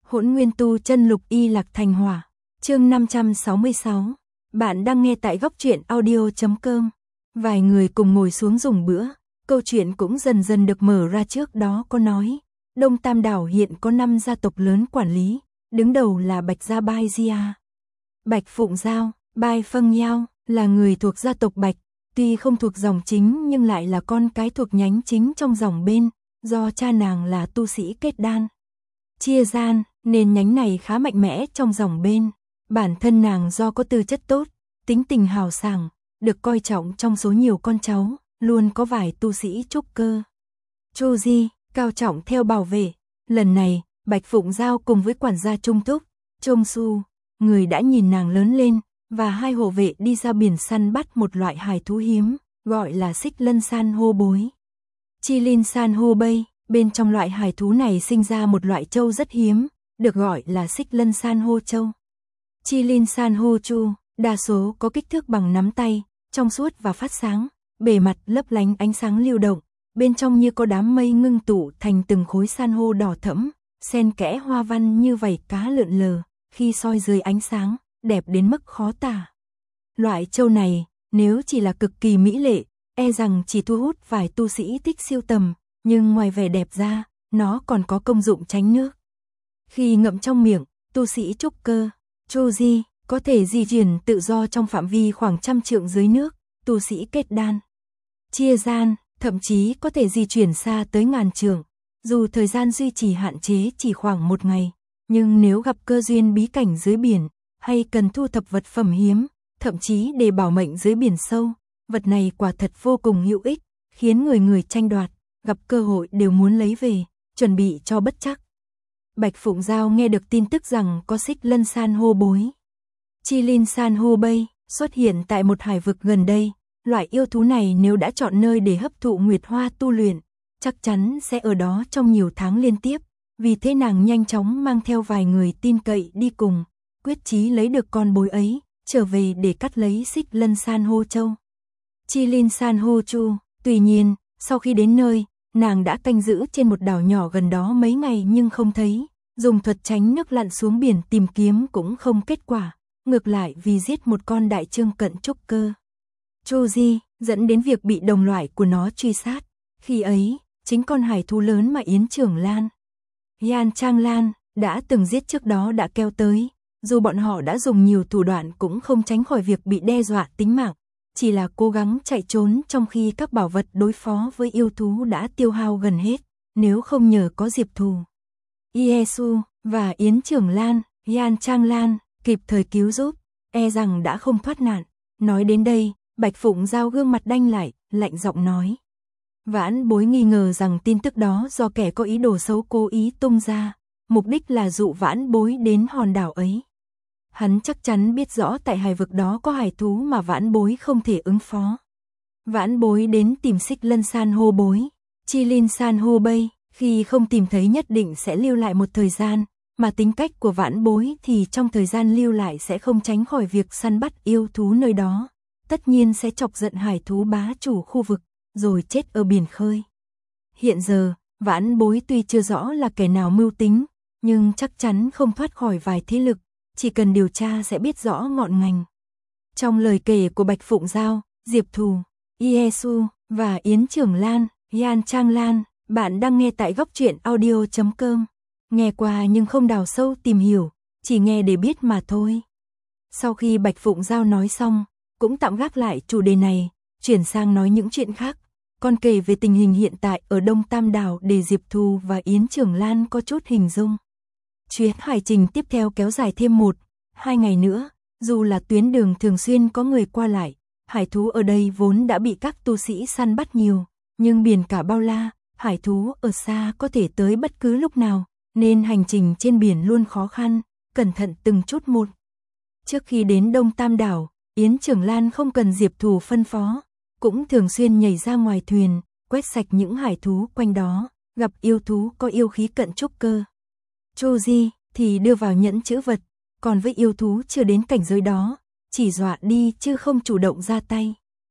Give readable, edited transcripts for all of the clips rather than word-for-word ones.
Hỗn Nguyên Tu Chân Lục Y Lạc Thành Hỏa. Chương 566. Bạn đang nghe tại góc truyện audio.com. Vài người cùng ngồi xuống dùng bữa, câu chuyện cũng dần dần được mở ra. Trước đó có nói, Đông Tam Đảo hiện có 5 gia tộc lớn quản lý, đứng đầu là Bạch Gia Bai Gia. Bạch Phụng Giao, Bai Phân Giao là người thuộc gia tộc Bạch, tuy không thuộc dòng chính nhưng lại là con cái thuộc nhánh chính trong dòng bên, do cha nàng là tu sĩ kết đan. Chia gian, nên nhánh này khá mạnh mẽ trong dòng bên. Bản thân nàng do có tư chất tốt, tính tình hào sảng, được coi trọng trong số nhiều con cháu, luôn có vài tu sĩ trúc cơ. Chu Di, cao trọng theo bảo vệ. Lần này, Bạch Phụng Giao cùng với quản gia Trung Thúc, Trông Su, người đã nhìn nàng lớn lên, và hai hộ vệ đi ra biển săn bắt một loại hải thú hiếm, gọi là xích lân san hô bối. Chi Linh san hô bay, bên trong loại hải thú này sinh ra một loại trâu rất hiếm, được gọi là xích lân san hô trâu. Chi Linh san hô chu, đa số có kích thước bằng nắm tay, trong suốt và phát sáng, bề mặt lấp lánh ánh sáng lưu động, bên trong như có đám mây ngưng tụ thành từng khối san hô đỏ thẫm, xen kẽ hoa văn như vảy cá lượn lờ, khi soi dưới ánh sáng, đẹp đến mức khó tả. Loại trâu này, nếu chỉ là cực kỳ mỹ lệ, e rằng chỉ thu hút vài tu sĩ thích siêu tầm, nhưng ngoài vẻ đẹp ra, nó còn có công dụng tránh nước. Khi ngậm trong miệng, tu sĩ trúc cơ, Chu Di, có thể di chuyển tự do trong phạm vi khoảng 100 trượng dưới nước, tu sĩ kết đan. Chia gian, thậm chí có thể di chuyển xa tới ngàn trượng, dù thời gian duy trì hạn chế chỉ khoảng 1 ngày, nhưng nếu gặp cơ duyên bí cảnh dưới biển, hay cần thu thập vật phẩm hiếm, thậm chí để bảo mệnh dưới biển sâu, vật này quả thật vô cùng hữu ích, khiến người người tranh đoạt, gặp cơ hội đều muốn lấy về, chuẩn bị cho bất chắc. Bạch Phụng Giao nghe được tin tức rằng có xích lân san hô bối, Chi Linh san hô bay, xuất hiện tại một hải vực gần đây. Loại yêu thú này nếu đã chọn nơi để hấp thụ nguyệt hoa tu luyện, chắc chắn sẽ ở đó trong nhiều tháng liên tiếp. Vì thế nàng nhanh chóng mang theo vài người tin cậy đi cùng, quyết chí lấy được con bối ấy, trở về để cắt lấy xích lân san hô châu. Chi Linh san hô chu, tuy nhiên, sau khi đến nơi, nàng đã canh giữ trên một đảo nhỏ gần đó mấy ngày nhưng không thấy, dùng thuật tránh nước lặn xuống biển tìm kiếm cũng không kết quả, ngược lại vì giết một con đại trương cận trúc cơ. Chu Di, dẫn đến việc bị đồng loại của nó truy sát. Khi ấy, chính con hải thú lớn mà Yến Trưởng Lan, Yan Trang Lan, đã từng giết trước đó đã kéo tới. Dù bọn họ đã dùng nhiều thủ đoạn cũng không tránh khỏi việc bị đe dọa tính mạng, chỉ là cố gắng chạy trốn trong khi các bảo vật đối phó với yêu thú đã tiêu hao gần hết, nếu không nhờ có Diệp Thù, Yesu và Yến Trưởng Lan, Yan Trang Lan kịp thời cứu giúp, e rằng đã không thoát nạn. Nói đến đây, Bạch Phụng Giao gương mặt đanh lại, lạnh giọng nói. Vãn Bối nghi ngờ rằng tin tức đó do kẻ có ý đồ xấu cố ý tung ra, mục đích là dụ Vãn Bối đến hòn đảo ấy. Hắn chắc chắn biết rõ tại hải vực đó có hải thú mà Vãn Bối không thể ứng phó. Vãn Bối đến tìm xích lân san hô bối, Chi Linh san hô bay, khi không tìm thấy nhất định sẽ lưu lại một thời gian, mà tính cách của Vãn Bối thì trong thời gian lưu lại sẽ không tránh khỏi việc săn bắt yêu thú nơi đó, tất nhiên sẽ chọc giận hải thú bá chủ khu vực, rồi chết ở biển khơi. Hiện giờ, Vãn Bối tuy chưa rõ là kẻ nào mưu tính, nhưng chắc chắn không thoát khỏi vài thế lực, chỉ cần điều tra sẽ biết rõ ngọn ngành. Trong lời kể của Bạch Phụng Giao, Diệp Thù, Yesu và Yến Trưởng Lan, Yan Trang Lan, bạn đang nghe tại góc truyện audio.com. Nghe qua nhưng không đào sâu tìm hiểu, chỉ nghe để biết mà thôi. Sau khi Bạch Phụng Giao nói xong, cũng tạm gác lại chủ đề này, chuyển sang nói những chuyện khác. Còn kể về tình hình hiện tại ở Đông Tam Đảo để Diệp Thù và Yến Trưởng Lan có chút hình dung. Chuyến hải trình tiếp theo kéo dài thêm 1-2 ngày nữa, dù là tuyến đường thường xuyên có người qua lại, hải thú ở đây vốn đã bị các tu sĩ săn bắt nhiều, nhưng biển cả bao la, hải thú ở xa có thể tới bất cứ lúc nào, nên hành trình trên biển luôn khó khăn, cẩn thận từng chút một. Trước khi đến Đông Tam Đảo, Yến Trưởng Lan không cần Diệp Thù phân phó, cũng thường xuyên nhảy ra ngoài thuyền, quét sạch những hải thú quanh đó, gặp yêu thú có yêu khí cận trúc cơ. Chu Di thì đưa vào nhẫn trữ vật, còn với yêu thú chưa đến cảnh giới đó, chỉ dọa đi chứ không chủ động ra tay.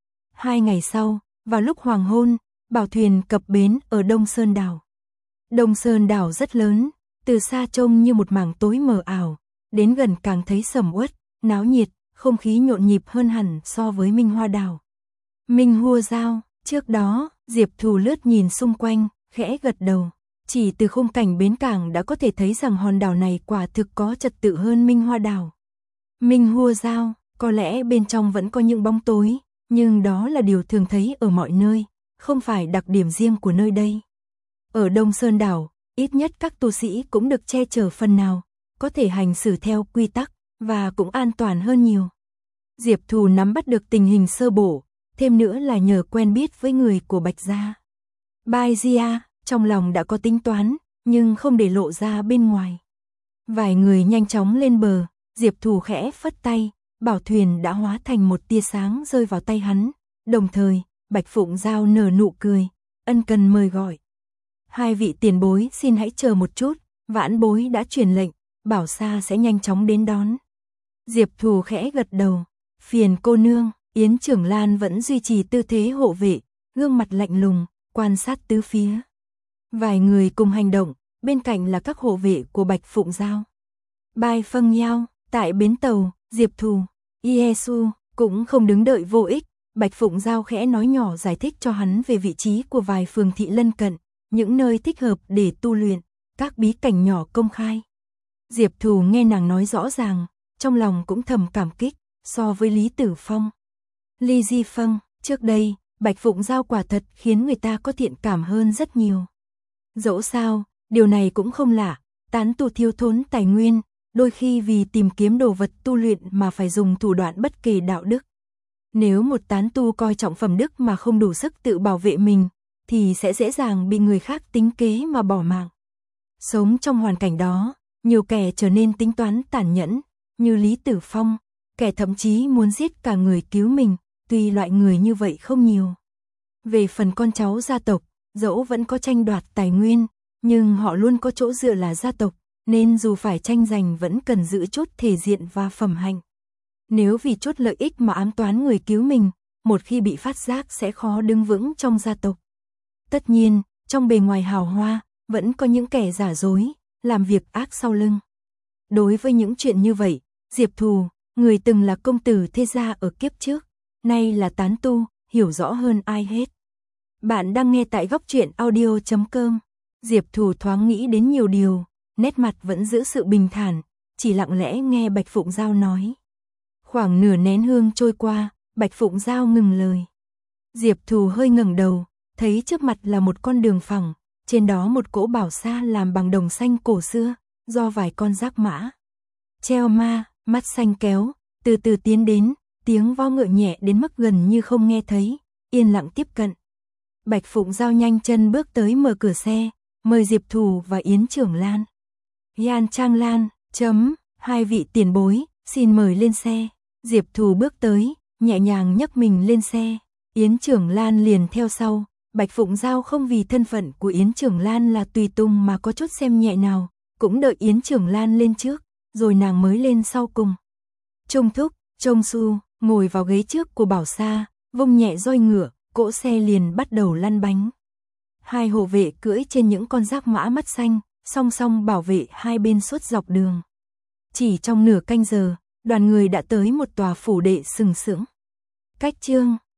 2 ngày sau, vào lúc hoàng hôn, bảo thuyền cập bến ở Đông Sơn Đảo. Đông Sơn Đảo rất lớn, từ xa trông như một mảng tối mờ ảo, đến gần càng thấy sầm uất, náo nhiệt, không khí nhộn nhịp hơn hẳn so với Minh Hoa đảo. Minh Hua Giao, trước đó, Diệp Thù lướt nhìn xung quanh, khẽ gật đầu. Chỉ từ khung cảnh bến cảng đã có thể thấy rằng hòn đảo này quả thực có trật tự hơn Minh Hoa đảo. Minh Hua Giao, có lẽ bên trong vẫn có những bóng tối, nhưng đó là điều thường thấy ở mọi nơi, không phải đặc điểm riêng của nơi đây. Ở Đông Sơn đảo, ít nhất các tu sĩ cũng được che chở phần nào, có thể hành xử theo quy tắc, và cũng an toàn hơn nhiều. Diệp Thù nắm bắt được tình hình sơ bộ, thêm nữa là nhờ quen biết với người của Bạch Gia. Bai Gia, trong lòng đã có tính toán, nhưng không để lộ ra bên ngoài. Vài người nhanh chóng lên bờ, Diệp Thù khẽ phất tay, bảo thuyền đã hóa thành một tia sáng rơi vào tay hắn, đồng thời, Bạch Phụng Giao nở nụ cười, ân cần mời gọi. Hai vị tiền bối xin hãy chờ một chút, vãn bối đã truyền lệnh, bảo xa sẽ nhanh chóng đến đón. Diệp Thù khẽ gật đầu, phiền cô nương. Yến Trưởng Lan vẫn duy trì tư thế hộ vệ, gương mặt lạnh lùng, quan sát tứ phía. Vài người cùng hành động, bên cạnh là các hộ vệ của Bạch Phụng Giao. Bai Phâng Yao, tại bến tàu, Diệp Thù, Yesu cũng không đứng đợi vô ích, Bạch Phụng Giao khẽ nói nhỏ giải thích cho hắn về vị trí của vài phường thị lân cận, những nơi thích hợp để tu luyện, các bí cảnh nhỏ công khai. Diệp Thù nghe nàng nói rõ ràng, trong lòng cũng thầm cảm kích, so với Lý Tử Phong, Ly Di Phong, trước đây, Bạch Phụng Giao quả thật khiến người ta có thiện cảm hơn rất nhiều. Dẫu sao, điều này cũng không lạ, tán tu thiếu thốn tài nguyên, đôi khi vì tìm kiếm đồ vật tu luyện mà phải dùng thủ đoạn bất kể đạo đức. Nếu một tán tu coi trọng phẩm đức mà không đủ sức tự bảo vệ mình, thì sẽ dễ dàng bị người khác tính kế mà bỏ mạng. Sống trong hoàn cảnh đó, nhiều kẻ trở nên tính toán tàn nhẫn, như Lý Tử Phong, kẻ thậm chí muốn giết cả người cứu mình, tuy loại người như vậy không nhiều. Về phần con cháu gia tộc, dẫu vẫn có tranh đoạt tài nguyên, nhưng họ luôn có chỗ dựa là gia tộc, nên dù phải tranh giành vẫn cần giữ chút thể diện và phẩm hạnh. Nếu vì chút lợi ích mà ám toán người cứu mình, một khi bị phát giác sẽ khó đứng vững trong gia tộc. Tất nhiên, trong bề ngoài hào hoa, vẫn có những kẻ giả dối, làm việc ác sau lưng. Đối với những chuyện như vậy, Diệp Thù, người từng là công tử thế gia ở kiếp trước, nay là tán tu, hiểu rõ hơn ai hết. Bạn đang nghe tại Góc Truyện Audio.com. Diệp Thù thoáng nghĩ đến nhiều điều, nét mặt vẫn giữ sự bình thản, chỉ lặng lẽ nghe Bạch Phụng Giao nói. Khoảng nửa nén hương trôi qua, Bạch Phụng Giao ngừng lời. Diệp Thù hơi ngẩng đầu, thấy trước mặt là một con đường phẳng, trên đó một cỗ bảo xa làm bằng đồng xanh cổ xưa, do vài con giác mã treo ma, mắt xanh kéo, từ từ tiến đến, tiếng vo ngựa nhẹ đến mức gần như không nghe thấy, yên lặng tiếp cận. Bạch Phụng Giao nhanh chân bước tới mở cửa xe, mời Diệp Thù và Yến Trưởng Lan. Yan Trang Lan, hai vị tiền bối, xin mời lên xe. Diệp Thù bước tới, nhẹ nhàng nhấc mình lên xe, Yến Trưởng Lan liền theo sau. Bạch Phụng Giao không vì thân phận của Yến Trưởng Lan là tùy tùng mà có chút xem nhẹ nào, cũng đợi Yến Trưởng Lan lên trước, rồi nàng mới lên sau cùng. Trung Thúc, Trông Su, ngồi vào ghế trước của bảo xa, vung nhẹ roi ngựa, cỗ xe liền bắt đầu lăn bánh. Hai hộ vệ cưỡi trên những con giác mã mắt xanh, song song bảo vệ hai bên suốt dọc đường. Chỉ trong nửa canh giờ, đoàn người đã tới một tòa phủ đệ sừng sững. Cách chương